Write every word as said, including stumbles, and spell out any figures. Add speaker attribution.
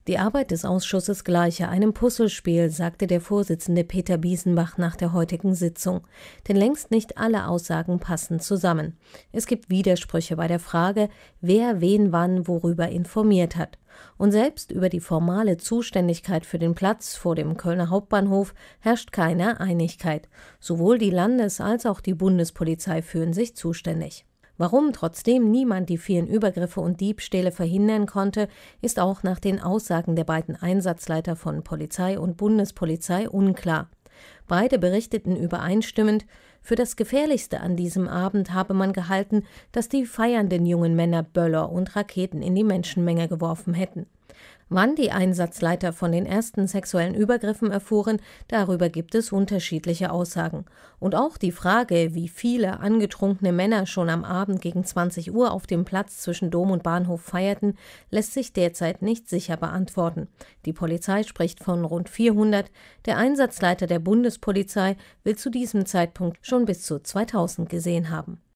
Speaker 1: Die Arbeit des Ausschusses gleiche einem Puzzlespiel, sagte der Vorsitzende Peter Biesenbach nach der heutigen Sitzung. Denn längst nicht alle Aussagen passen zusammen. Es gibt Widersprüche bei der Frage, wer wen wann worüber informiert hat. Und selbst über die formale Zuständigkeit für den Platz vor dem Kölner Hauptbahnhof herrscht keine Einigkeit. Sowohl die Landes- als auch die Bundespolizei fühlen sich zuständig. Warum trotzdem niemand die vielen Übergriffe und Diebstähle verhindern konnte, ist auch nach den Aussagen der beiden Einsatzleiter von Polizei und Bundespolizei unklar. Beide berichteten übereinstimmend, für das Gefährlichste an diesem Abend habe man gehalten, dass die feiernden jungen Männer Böller und Raketen in die Menschenmenge geworfen hätten. Wann die Einsatzleiter von den ersten sexuellen Übergriffen erfuhren, darüber gibt es unterschiedliche Aussagen. Und auch die Frage, wie viele angetrunkene Männer schon am Abend gegen zwanzig Uhr auf dem Platz zwischen Dom und Bahnhof feierten, lässt sich derzeit nicht sicher beantworten. Die Polizei spricht von rund vierhundert, der Einsatzleiter der Bundespolizei will zu diesem Zeitpunkt schon bis zu zweitausend gesehen haben.